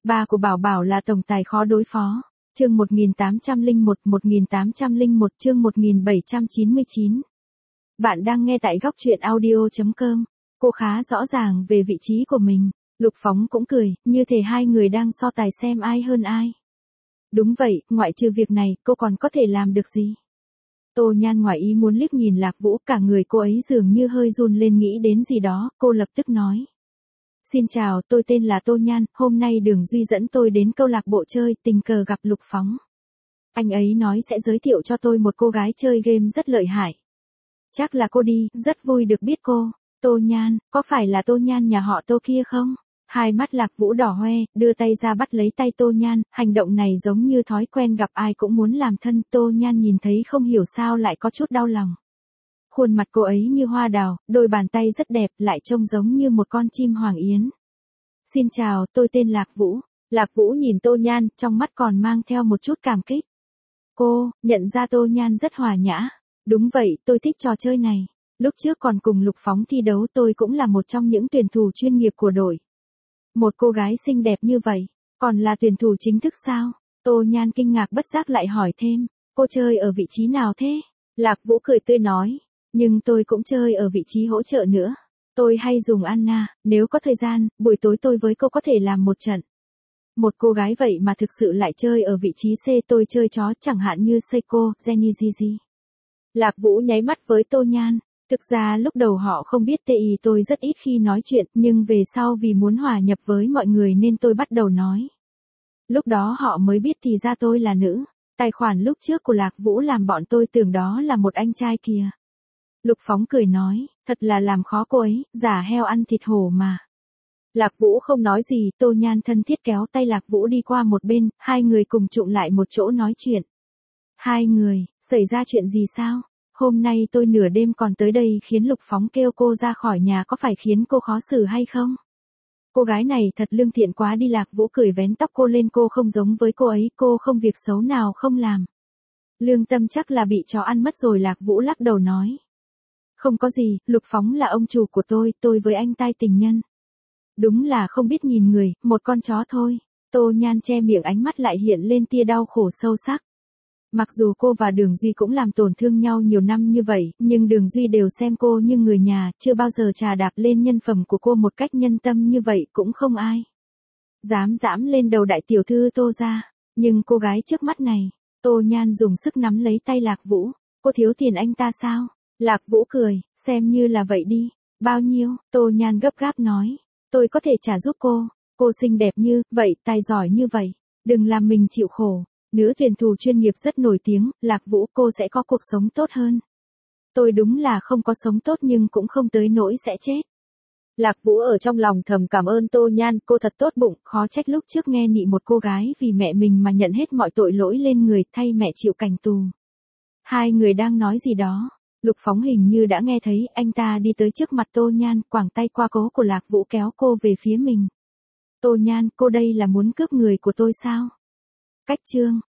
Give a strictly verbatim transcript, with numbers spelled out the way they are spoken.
Ba của Bảo Bảo là tổng tài khó đối phó. Chương một nghìn tám trăm lẻ một, một nghìn tám trăm lẻ một chương một nghìn bảy trăm chín mươi chín. Bạn đang nghe tại góc truyện audio chấm com. Cô khá rõ ràng về vị trí của mình. Lục Phóng cũng cười, như thể hai người đang so tài xem ai hơn ai. Đúng vậy, ngoại trừ việc này, cô còn có thể làm được gì? Tô Nhan ngoài ý muốn liếc nhìn Lạc Vũ, cả người cô ấy dường như hơi run lên nghĩ đến gì đó, cô lập tức nói. Xin chào, tôi tên là Tô Nhan, hôm nay Đường Duy dẫn tôi đến câu lạc bộ chơi, tình cờ gặp Lục Phóng. Anh ấy nói sẽ giới thiệu cho tôi một cô gái chơi game rất lợi hại. Chắc là cô đi, rất vui được biết cô. Tô Nhan, có phải là Tô Nhan nhà họ Tô kia không? Hai mắt Lạc Vũ đỏ hoe, đưa tay ra bắt lấy tay Tô Nhan, hành động này giống như thói quen gặp ai cũng muốn làm thân. Tô Nhan nhìn thấy không hiểu sao lại có chút đau lòng. Khuôn mặt cô ấy như hoa đào, đôi bàn tay rất đẹp, lại trông giống như một con chim hoàng yến. Xin chào, tôi tên Lạc Vũ. Lạc Vũ nhìn Tô Nhan, trong mắt còn mang theo một chút cảm kích. Cô, nhận ra Tô Nhan rất hòa nhã. Đúng vậy, tôi thích trò chơi này. Lúc trước còn cùng Lục Phóng thi đấu, tôi cũng là một trong những tuyển thủ chuyên nghiệp của đội. Một cô gái xinh đẹp như vậy, còn là tuyển thủ chính thức sao? Tô Nhan kinh ngạc bất giác lại hỏi thêm, cô chơi ở vị trí nào thế? Lạc Vũ cười tươi nói, nhưng tôi cũng chơi ở vị trí hỗ trợ nữa. Tôi hay dùng Anna, nếu có thời gian, buổi tối tôi với cô có thể làm một trận. Một cô gái vậy mà thực sự lại chơi ở vị trí C, tôi chơi chó chẳng hạn như Seiko, Jenny Gigi. Lạc Vũ nháy mắt với Tô Nhan. Thực ra lúc đầu họ không biết tê i tôi rất ít khi nói chuyện, nhưng về sau vì muốn hòa nhập với mọi người nên tôi bắt đầu nói. Lúc đó họ mới biết thì ra tôi là nữ. Tài khoản lúc trước của Lạc Vũ làm bọn tôi tưởng đó là một anh trai kìa. Lục Phóng cười nói, thật là làm khó cô ấy, giả heo ăn thịt hổ mà. Lạc Vũ không nói gì, Tô Nhan thân thiết kéo tay Lạc Vũ đi qua một bên, hai người cùng trụm lại một chỗ nói chuyện. Hai người, xảy ra chuyện gì sao? Hôm nay tôi nửa đêm còn tới đây khiến Lục Phóng kêu cô ra khỏi nhà, có phải khiến cô khó xử hay không? Cô gái này thật lương thiện quá đi. Lạc Vũ cười vén tóc cô lên, cô không giống với cô ấy, cô không việc xấu nào không làm. Lương tâm chắc là bị chó ăn mất rồi. Lạc Vũ lắc đầu nói. Không có gì, Lục Phóng là ông chủ của tôi, tôi với anh tai tình nhân. Đúng là không biết nhìn người, một con chó thôi. Tô Nhan che miệng, ánh mắt lại hiện lên tia đau khổ sâu sắc. Mặc dù cô và Đường Duy cũng làm tổn thương nhau nhiều năm như vậy, nhưng Đường Duy đều xem cô như người nhà, chưa bao giờ trà đạp lên nhân phẩm của cô một cách nhân tâm như vậy, cũng không ai dám dẫm lên đầu đại tiểu thư Tô gia. Nhưng cô gái trước mắt này, Tô Nhan dùng sức nắm lấy tay Lạc Vũ. Cô thiếu tiền anh ta sao? Lạc Vũ cười, xem như là vậy đi. Bao nhiêu? Tô Nhan gấp gáp nói. Tôi có thể trả giúp cô. Cô xinh đẹp như vậy, tài giỏi như vậy, đừng làm mình chịu khổ. Nữ tuyển thủ chuyên nghiệp rất nổi tiếng, Lạc Vũ, cô sẽ có cuộc sống tốt hơn. Tôi đúng là không có sống tốt nhưng cũng không tới nỗi sẽ chết. Lạc Vũ ở trong lòng thầm cảm ơn Tô Nhan, cô thật tốt bụng, khó trách lúc trước nghe nị một cô gái vì mẹ mình mà nhận hết mọi tội lỗi lên người, thay mẹ chịu cảnh tù. Hai người đang nói gì đó, Lục Phóng hình như đã nghe thấy, anh ta đi tới trước mặt Tô Nhan, quàng tay qua cổ của Lạc Vũ kéo cô về phía mình. Tô Nhan, cô đây là muốn cướp người của tôi sao? Cách chương